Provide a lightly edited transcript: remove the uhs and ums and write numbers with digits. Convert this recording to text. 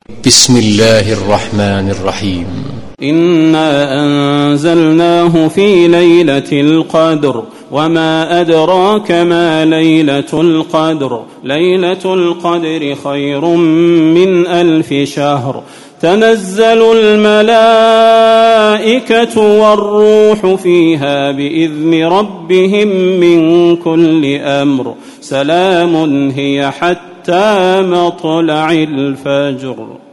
بسم الله الرحمن الرحيم. إنا أنزلناه في ليلة القدر وما أدراك ما ليلة القدر ليلة القدر خير من 1000 شهر تنزل الملائكة والروح فيها بإذن ربهم من كل أمر سلام هي حتى مطلع الفجر.